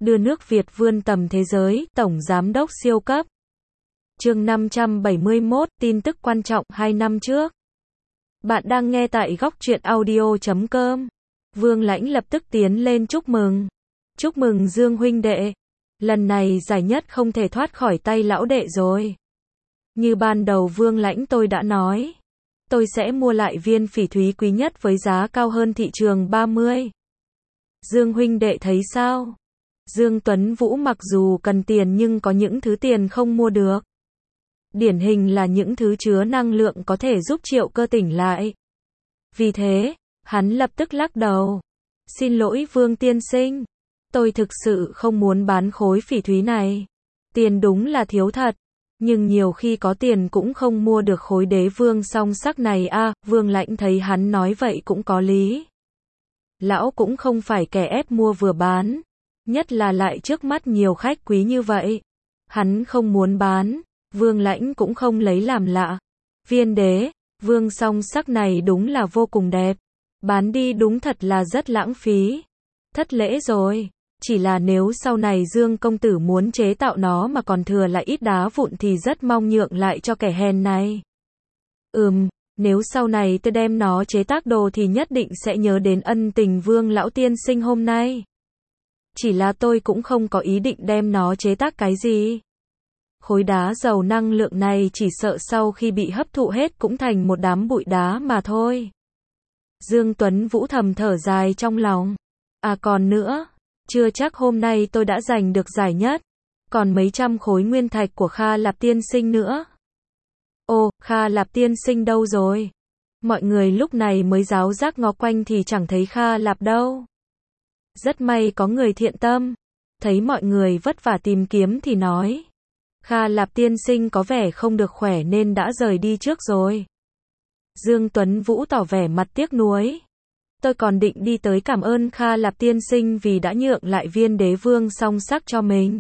đưa nước Việt vươn tầm thế giới, Tổng Giám đốc siêu cấp. Chương 571, tin tức quan trọng 2 năm trước. Bạn đang nghe tại góc truyện audio.com. Vương Lãnh lập tức tiến lên chúc mừng. Chúc mừng Dương huynh đệ. Lần này giải nhất không thể thoát khỏi tay lão đệ rồi. Như ban đầu Vương Lãnh tôi đã nói. Tôi sẽ mua lại viên phỉ thúy quý nhất với giá cao hơn thị trường 30. Dương huynh đệ thấy sao? Dương Tuấn Vũ mặc dù cần tiền nhưng có những thứ tiền không mua được. Điển hình là những thứ chứa năng lượng có thể giúp Triệu Cơ tỉnh lại. Vì thế, hắn lập tức lắc đầu. Xin lỗi Vương tiên sinh. Tôi thực sự không muốn bán khối phỉ thúy này. Tiền đúng là thiếu thật. Nhưng nhiều khi có tiền cũng không mua được khối đế vương song sắc này a. Vương Lãnh thấy hắn nói vậy cũng có lý. Lão cũng không phải kẻ ép mua vừa bán. Nhất là lại trước mắt nhiều khách quý như vậy. Hắn không muốn bán. Vương Lãnh cũng không lấy làm lạ. Viên đế vương song sắc này đúng là vô cùng đẹp. Bán đi đúng thật là rất lãng phí. Thất lễ rồi. Chỉ là nếu sau này Dương công tử muốn chế tạo nó mà còn thừa lại ít đá vụn thì rất mong nhượng lại cho kẻ hèn này. Nếu sau này tôi đem nó chế tác đồ thì nhất định sẽ nhớ đến ân tình Vương lão tiên sinh hôm nay. Chỉ là tôi cũng không có ý định đem nó chế tác cái gì. Khối đá giàu năng lượng này chỉ sợ sau khi bị hấp thụ hết cũng thành một đám bụi đá mà thôi. Dương Tuấn Vũ thầm thở dài trong lòng. À còn nữa, chưa chắc hôm nay tôi đã giành được giải nhất. Còn mấy trăm khối nguyên thạch của Kha Lạp tiên sinh nữa. Ô, Kha Lạp tiên sinh đâu rồi? Mọi người lúc này mới ráo rác ngó quanh thì chẳng thấy Kha Lạp đâu. Rất may có người thiện tâm. Thấy mọi người vất vả tìm kiếm thì nói. Kha Lạp tiên sinh có vẻ không được khỏe nên đã rời đi trước rồi. Dương Tuấn Vũ tỏ vẻ mặt tiếc nuối. Tôi còn định đi tới cảm ơn Kha Lạp tiên sinh vì đã nhượng lại viên đế vương song sắc cho mình.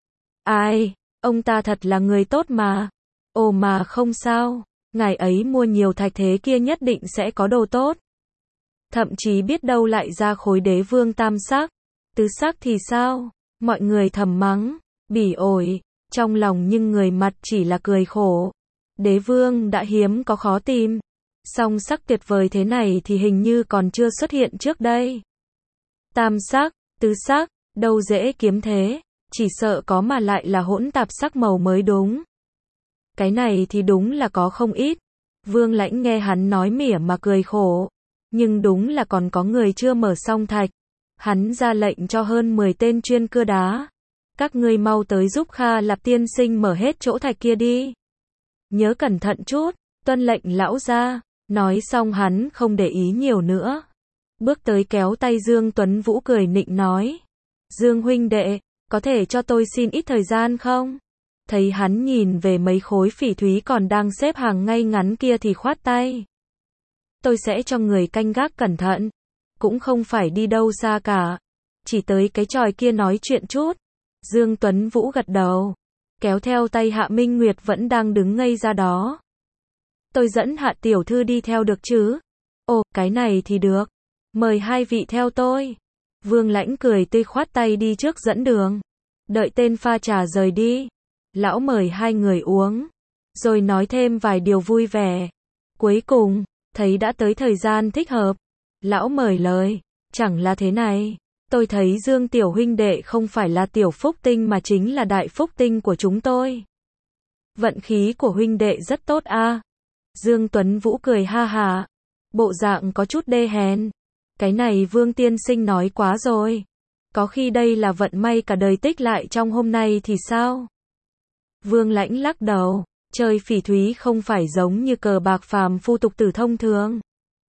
Ai, ông ta thật là người tốt mà. Ồ mà không sao, ngài ấy mua nhiều thạch thế kia nhất định sẽ có đồ tốt. Thậm chí biết đâu lại ra khối đế vương tam sắc, tứ sắc thì sao? Mọi người thầm mắng, bỉ ổi, trong lòng nhưng người mặt chỉ là cười khổ. Đế vương đã hiếm có khó tìm. Song sắc tuyệt vời thế này thì hình như còn chưa xuất hiện trước đây. Tam sắc, tứ sắc, đâu dễ kiếm thế, chỉ sợ có mà lại là hỗn tạp sắc màu mới đúng. Cái này thì đúng là có không ít. Vương Lãnh nghe hắn nói mỉa mà cười khổ. Nhưng đúng là còn có người chưa mở xong thạch. Hắn ra lệnh cho hơn 10 tên chuyên cưa đá. Các ngươi mau tới giúp Kha Lạp tiên sinh mở hết chỗ thạch kia đi. Nhớ cẩn thận chút, tuân lệnh lão ra. Nói xong hắn không để ý nhiều nữa. Bước tới kéo tay Dương Tuấn Vũ cười nịnh nói. Dương huynh đệ, có thể cho tôi xin ít thời gian không? Thấy hắn nhìn về mấy khối phỉ thúy còn đang xếp hàng ngay ngắn kia thì khoát tay. Tôi sẽ cho người canh gác cẩn thận. Cũng không phải đi đâu xa cả. Chỉ tới cái chòi kia nói chuyện chút. Dương Tuấn Vũ gật đầu. Kéo theo tay Hạ Minh Nguyệt vẫn đang đứng ngây ra đó. Tôi dẫn Hạ tiểu thư đi theo được chứ? Ồ, cái này thì được. Mời hai vị theo tôi. Vương Lãnh cười tươi khoát tay đi trước dẫn đường. Đợi tên pha trà rời đi. Lão mời hai người uống. Rồi nói thêm vài điều vui vẻ. Cuối cùng, thấy đã tới thời gian thích hợp. Lão mời lời. Chẳng là thế này. Tôi thấy Dương tiểu huynh đệ không phải là tiểu phúc tinh mà chính là đại phúc tinh của chúng tôi. Vận khí của huynh đệ rất tốt a. Dương Tuấn Vũ cười ha hà. Bộ dạng có chút đê hèn. Cái này Vương tiên sinh nói quá rồi. Có khi đây là vận may cả đời tích lại trong hôm nay thì sao? Vương Lãnh lắc đầu. Chơi phỉ thúy không phải giống như cờ bạc phàm phu tục tử thông thường.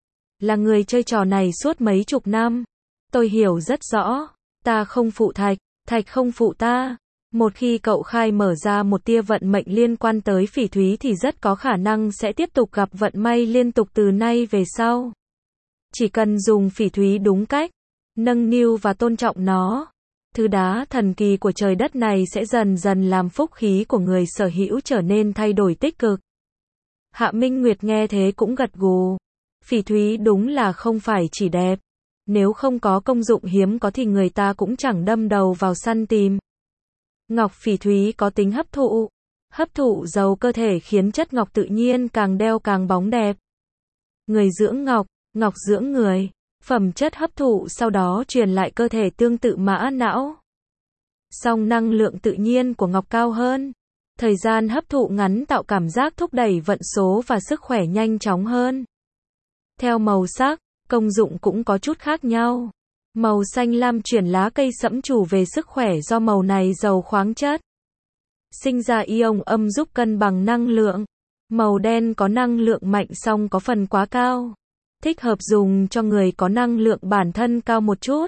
Là người chơi trò này suốt mấy chục năm. Tôi hiểu rất rõ. Ta không phụ thạch, thạch không phụ ta. Một khi cậu khai mở ra một tia vận mệnh liên quan tới phỉ thúy thì rất có khả năng sẽ tiếp tục gặp vận may liên tục từ nay về sau. Chỉ cần dùng phỉ thúy đúng cách, nâng niu và tôn trọng nó, thứ đá thần kỳ của trời đất này sẽ dần dần làm phúc khí của người sở hữu trở nên thay đổi tích cực. Hạ Minh Nguyệt nghe thế cũng gật gù. Phỉ thúy đúng là không phải chỉ đẹp. Nếu không có công dụng hiếm có thì người ta cũng chẳng đâm đầu vào săn tìm. Ngọc phỉ thúy có tính hấp thụ dầu cơ thể khiến chất ngọc tự nhiên càng đeo càng bóng đẹp. Người dưỡng ngọc, ngọc dưỡng người. Phẩm chất hấp thụ sau đó truyền lại cơ thể tương tự mã não. Song năng lượng tự nhiên của ngọc cao hơn. Thời gian hấp thụ ngắn tạo cảm giác thúc đẩy vận số và sức khỏe nhanh chóng hơn. Theo màu sắc, công dụng cũng có chút khác nhau. Màu xanh lam chuyển lá cây sẫm chủ về sức khỏe do màu này giàu khoáng chất. Sinh ra ion âm giúp cân bằng năng lượng. Màu đen có năng lượng mạnh song có phần quá cao. Thích hợp dùng cho người có năng lượng bản thân cao một chút.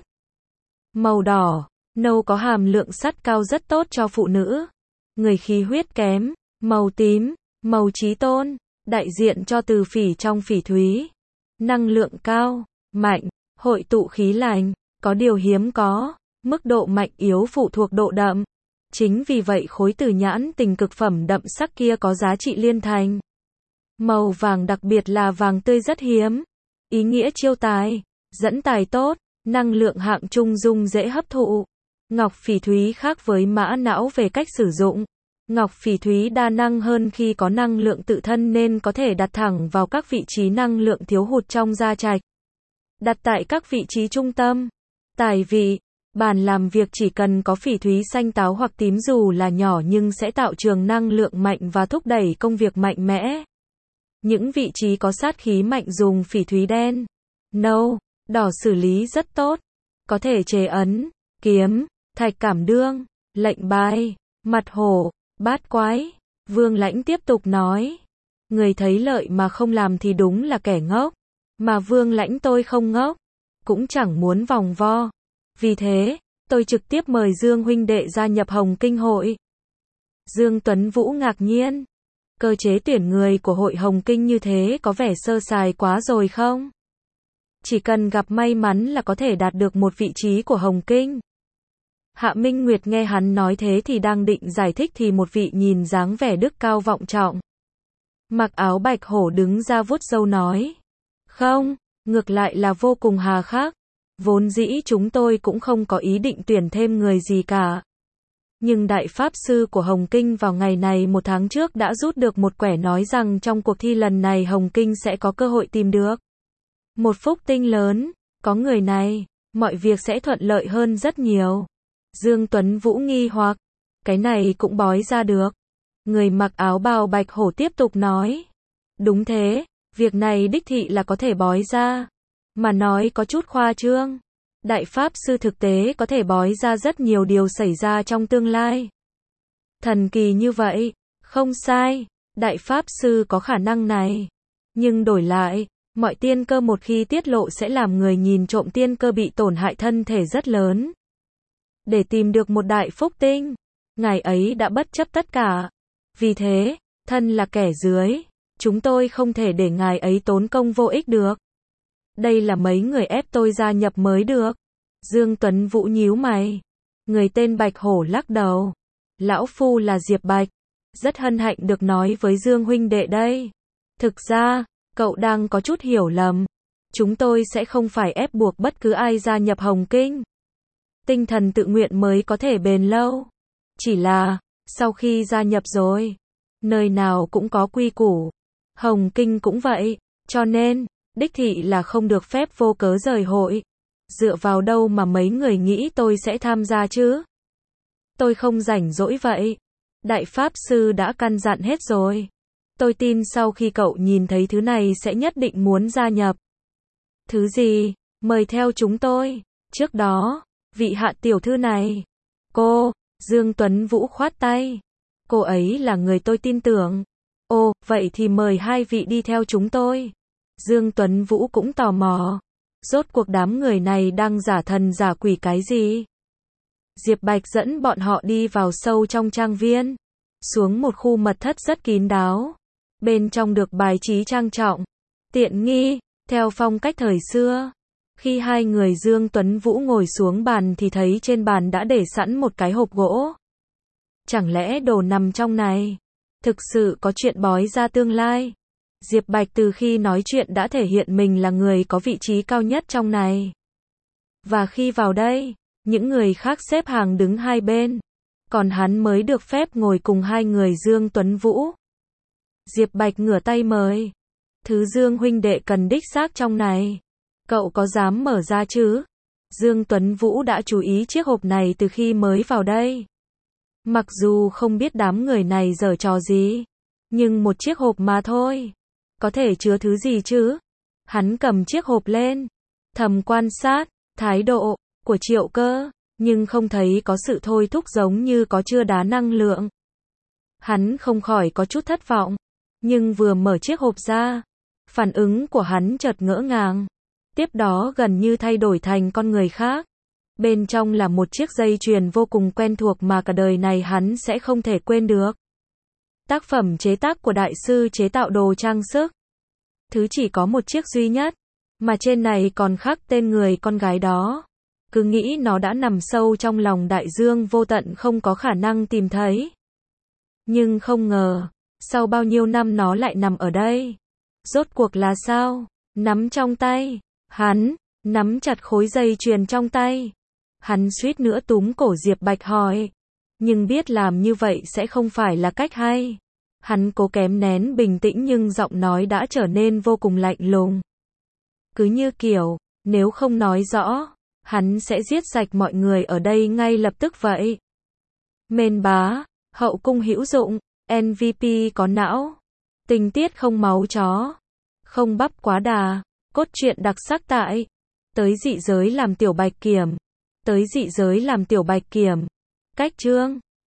Màu đỏ, nâu có hàm lượng sắt cao rất tốt cho phụ nữ. Người khí huyết kém. Màu tím, màu chí tôn, đại diện cho từ phỉ trong phỉ thúy. Năng lượng cao, mạnh, hội tụ khí lành, có điều hiếm có, mức độ mạnh yếu phụ thuộc độ đậm. Chính vì vậy khối tử nhãn tình cực phẩm đậm sắc kia có giá trị liên thành. Màu vàng đặc biệt là vàng tươi rất hiếm. Ý nghĩa chiêu tài, dẫn tài tốt, năng lượng hạng trung dung dễ hấp thụ. Ngọc phỉ thúy khác với mã não về cách sử dụng. Ngọc phỉ thúy đa năng hơn khi có năng lượng tự thân nên có thể đặt thẳng vào các vị trí năng lượng thiếu hụt trong gia trạch. Đặt tại các vị trí trung tâm, tài vị, bàn làm việc chỉ cần có phỉ thúy xanh táo hoặc tím dù là nhỏ nhưng sẽ tạo trường năng lượng mạnh và thúc đẩy công việc mạnh mẽ. Những vị trí có sát khí mạnh dùng phỉ thúy đen, nâu, đỏ xử lý rất tốt. Có thể chế ấn, kiếm, thạch cảm đương, lệnh bài, mặt hổ, bát quái. Vương Lãnh tiếp tục nói. Người thấy lợi mà không làm thì đúng là kẻ ngốc. Mà Vương Lãnh tôi không ngốc. Cũng chẳng muốn vòng vo. Vì thế, tôi trực tiếp mời Dương huynh đệ gia nhập Hồng Kinh hội. Dương Tuấn Vũ ngạc nhiên. Cơ chế tuyển người của hội Hồng Kinh như thế có vẻ sơ sài quá rồi không? Chỉ cần gặp may mắn là có thể đạt được một vị trí của Hồng Kinh. Hạ Minh Nguyệt nghe hắn nói thế thì đang định giải thích thì một vị nhìn dáng vẻ đức cao vọng trọng. Mặc áo bạch hổ đứng ra vuốt râu nói. Không, ngược lại là vô cùng hà khắc. Vốn dĩ chúng tôi cũng không có ý định tuyển thêm người gì cả. Nhưng Đại Pháp Sư của Hồng Kinh vào ngày này 1 tháng trước đã rút được một quẻ nói rằng trong cuộc thi lần này Hồng Kinh sẽ có cơ hội tìm được một phúc tinh lớn. Có người này, mọi việc sẽ thuận lợi hơn rất nhiều. Dương Tuấn Vũ nghi hoặc, cái này cũng bói ra được. Người mặc áo bào bạch hổ tiếp tục nói. Đúng thế, việc này đích thị là có thể bói ra. Mà nói có chút khoa trương. Đại Pháp Sư thực tế có thể bói ra rất nhiều điều xảy ra trong tương lai. Thần kỳ như vậy, không sai, Đại Pháp Sư có khả năng này. Nhưng đổi lại, mọi tiên cơ một khi tiết lộ sẽ làm người nhìn trộm tiên cơ bị tổn hại thân thể rất lớn. Để tìm được một đại phúc tinh, ngài ấy đã bất chấp tất cả. Vì thế, thân là kẻ dưới, chúng tôi không thể để ngài ấy tốn công vô ích được. Đây là mấy người ép tôi gia nhập mới được. Dương Tuấn Vũ nhíu mày. Người tên Bạch Hổ lắc đầu. Lão phu là Diệp Bạch. Rất hân hạnh được nói với Dương huynh đệ đây. Thực ra, cậu đang có chút hiểu lầm. Chúng tôi sẽ không phải ép buộc bất cứ ai gia nhập Hồng Kinh. Tinh thần tự nguyện mới có thể bền lâu. Chỉ là, sau khi gia nhập rồi, nơi nào cũng có quy củ. Hồng Kinh cũng vậy, cho nên, đích thị là không được phép vô cớ rời hội. Dựa vào đâu mà mấy người nghĩ tôi sẽ tham gia chứ? Tôi không rảnh rỗi vậy. Đại Pháp Sư đã căn dặn hết rồi. Tôi tin sau khi cậu nhìn thấy thứ này sẽ nhất định muốn gia nhập. Thứ gì? Mời theo chúng tôi. Trước đó, vị hạ tiểu thư này. Cô, Dương Tuấn Vũ khoát tay. Cô ấy là người tôi tin tưởng. Ồ, vậy thì mời hai vị đi theo chúng tôi. Dương Tuấn Vũ cũng tò mò. Rốt cuộc đám người này đang giả thần giả quỷ cái gì? Diệp Bạch dẫn bọn họ đi vào sâu trong trang viên. Xuống một khu mật thất rất kín đáo. Bên trong được bài trí trang trọng, tiện nghi, theo phong cách thời xưa. Khi hai người Dương Tuấn Vũ ngồi xuống bàn thì thấy trên bàn đã để sẵn một cái hộp gỗ. Chẳng lẽ đồ nằm trong này? Thực sự có chuyện bói ra tương lai. Diệp Bạch từ khi nói chuyện đã thể hiện mình là người có vị trí cao nhất trong này. Và khi vào đây, những người khác xếp hàng đứng hai bên, còn hắn mới được phép ngồi cùng hai người Dương Tuấn Vũ. Diệp Bạch ngửa tay mời. Thứ Dương huynh đệ cần đích xác trong này. Cậu có dám mở ra chứ? Dương Tuấn Vũ đã chú ý chiếc hộp này từ khi mới vào đây. Mặc dù không biết đám người này giở trò gì, nhưng một chiếc hộp mà thôi. Có thể chứa thứ gì chứ? Hắn cầm chiếc hộp lên, thầm quan sát thái độ của Triệu Cơ, nhưng không thấy có sự thôi thúc giống như có chứa đá năng lượng. Hắn không khỏi có chút thất vọng, nhưng vừa mở chiếc hộp ra, phản ứng của hắn chợt ngỡ ngàng, tiếp đó gần như thay đổi thành con người khác. Bên trong là một chiếc dây chuyền vô cùng quen thuộc mà cả đời này hắn sẽ không thể quên được. Tác phẩm chế tác của đại sư chế tạo đồ trang sức. Thứ chỉ có một chiếc duy nhất, mà trên này còn khắc tên người con gái đó. Cứ nghĩ nó đã nằm sâu trong lòng đại dương vô tận không có khả năng tìm thấy. Nhưng không ngờ, sau bao nhiêu năm nó lại nằm ở đây. Rốt cuộc là sao? Nắm trong tay, hắn nắm chặt khối dây chuyền trong tay. Hắn suýt nữa túm cổ Diệp Bạch hỏi, nhưng biết làm như vậy sẽ không phải là cách hay. Hắn cố kém nén bình tĩnh nhưng giọng nói đã trở nên vô cùng lạnh lùng. Cứ như kiểu, nếu không nói rõ, hắn sẽ giết sạch mọi người ở đây ngay lập tức vậy. Mên bá, hậu cung hữu dụng, MVP có não, tình tiết không máu chó, không bắp quá đà, cốt truyện đặc sắc tại Tới dị giới làm tiểu bạch kiểm. Tới dị giới làm tiểu bạch kiểm. Cách chương